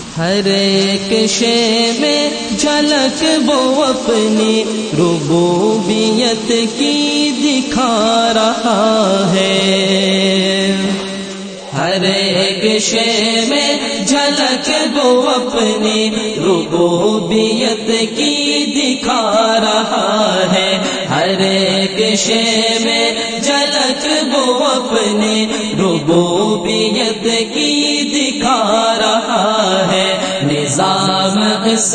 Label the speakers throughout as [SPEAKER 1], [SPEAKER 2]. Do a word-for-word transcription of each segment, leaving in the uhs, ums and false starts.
[SPEAKER 1] ہر ایک شے میں جھلک وہ اپنی ربوبیت کی دکھا رہا ہے، ہر ایک شے میں جھلک وہ اپنی ربوبیت کی دکھا رہا ہے، ہر ایک شے میں جھلک وہ اپنی ربوبیت کی دکھا رہا ہے۔ نظام اس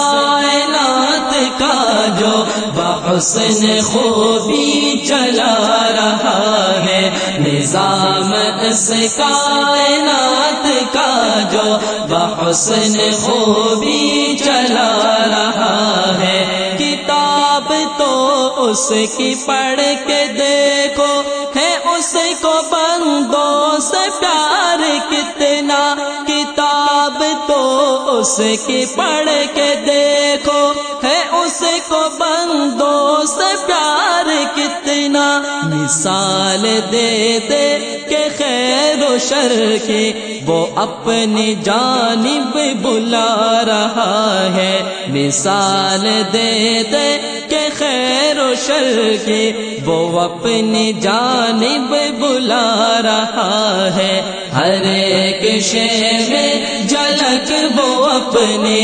[SPEAKER 1] کائنات کا جو بحسن خوبی چلا رہا ہے، نظام اس کائنات کا جو بحسن خوبی چلا رہا ہے۔ کتاب تو اس کی پڑھ کے دیکھو، ہے اس کو بندوں سے پیار کتنا، کتاب تو اس کی پڑھ کے دیکھو، ہے اس کو بندوں سے پیار کتنا، مثال دے دے کہ خیر و شر کی وہ اپنی جانب بلا رہا ہے، مثال دے دے کہ خیر و شر کی وہ اپنی جانب بلا رہا ہے، ہر ایک شے میں جھلک وہ اپنی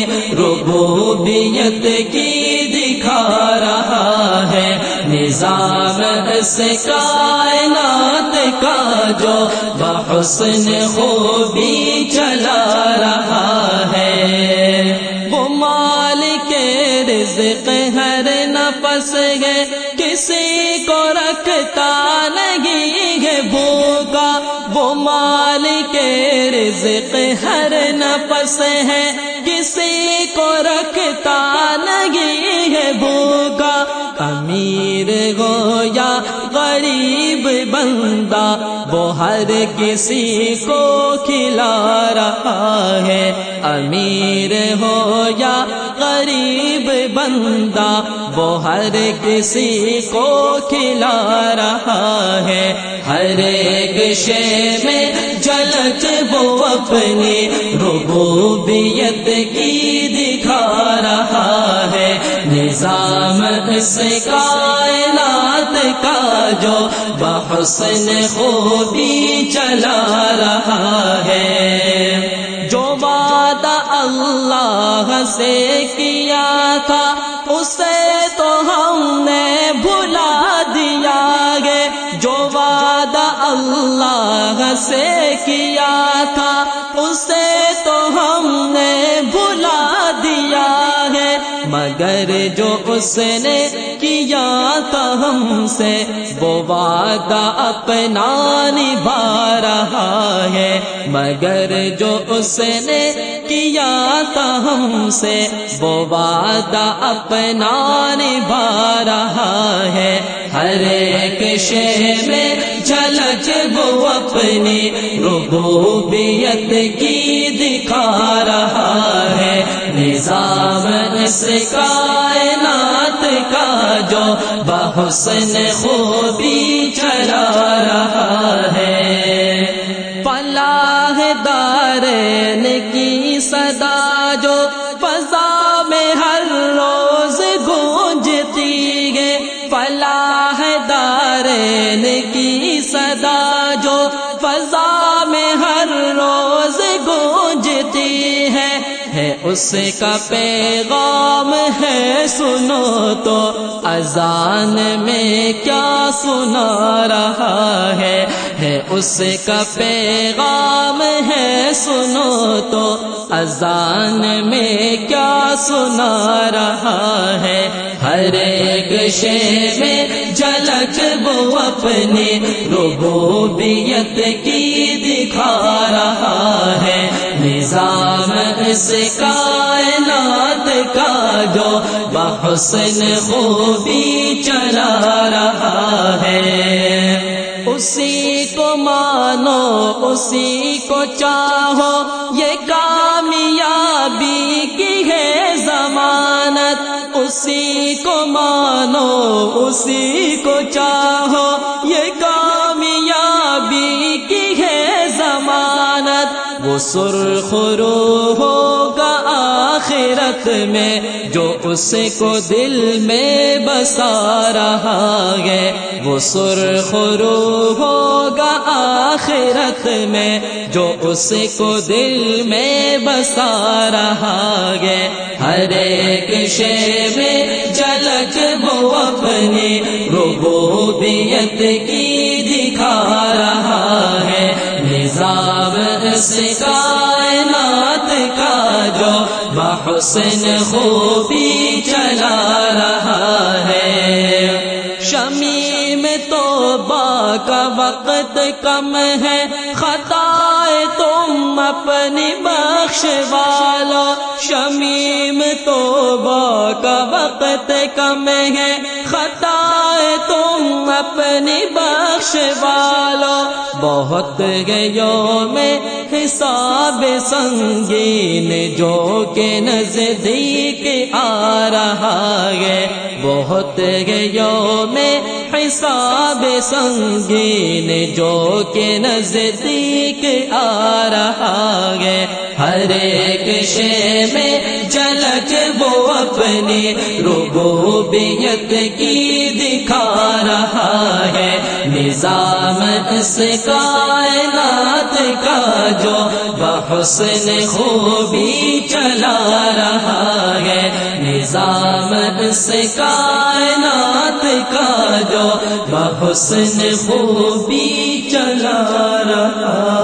[SPEAKER 1] ربوبیت کی دکھا رہا ہے۔ نظام اس کائنات کا جو بحسن خوبی چلا رہا ہے، وہ مالک رزق ہر نفس ہے، کسی کو رکھتا نہیں ہے بھوکا، وہ مالک رزق ہر نفس ہے، کسی کو رکھتا نہیں ہے بھوکا، امیر ہو یا غریب بندہ وہ ہر کسی کو کھلا رہا ہے، امیر ہو یا غریب بندہ وہ ہر کسی کو کھلا رہا ہے، ہر ایک شے میں جھلک وہ اپنی ربوبیت کی دکھا رہا ہے، نظام اس کائنات کا جو بحسن خوبی چلا رہا ہے۔ جو وعدہ اللہ سے کیا تھا اسے تو ہم نے بھلا دیا ہے، جو وعدہ اللہ سے کیا تھا اسے تو ہم نے بھلا دیا ہے، مگر جو اس نے کیا تھا ہم سے وہ وعدہ اپنا نبھا رہا ہے، مگر جو اس نے کیا تھا ہم سے وہ وعدہ اپنا نبھا رہا ہے، ہر ایک شے میں جھلک وہ اپنی ربوبیت کی دکھا رہا ہے، نظام اس کائنات کا جو بحسن خوبی چلا رہا ہے۔ فلاح دارین کی صدا جو فضا میں ہر روز گونجتی ہے، فلاح دارین کی صدا جو فضا میں ہر روز گونجتی ہے، ہے اس کا پیغام ہے سنو تو اذان میں کیا سنا رہا ہے، ہے اس کا پیغام ہے سنو تو اذان میں کیا سنا رہا ہے، ہر ایک شے میں جھلک وہ اپنی ربوبیت کی دکھا رہا ہے، نظام اس کائنات کا جو بحسن خوبی چلا رہا ہے، اسی کو مانو اسی کو چاہو یہ کامیابی کی ہے ضمانت، اسی کو مانو اسی کو چاہو یہ کامیابی کی ہے ضمانت، وہ سرخ رو ہو آخرت میں جو اس کو دل میں بسا رہا ہے وہ سرخ رو ہوگا آخرت میں جو اس کو دل میں بسا رہا ہے ہر ایک شے میں جھلک وہ اپنی ربوبیت کی دکھا رہا ہے نظام اس کائنات کا جو بحسن خوبی چلا رہا ہے شمیم توبہ کا وقت کم ہے خطائے تم اپنی بخش والو شمیم توبہ کا وقت کم ہے خطائے تم اپنی بخش والو بہت یوم حساب سنگین جو کہ نزدیک آ رہا ہے بہت یوم حساب سنگین جو کہ نزدیک آ رہا ہے ہر ایک شے میں جھلک وہ اپنی ربوبیت کی دکھا رہا ہے نظام اس کائنات کا جو بحسن خوبی چلا رہا ہے نظام اس کائنات کا جو بحسن خوبی چلا رہا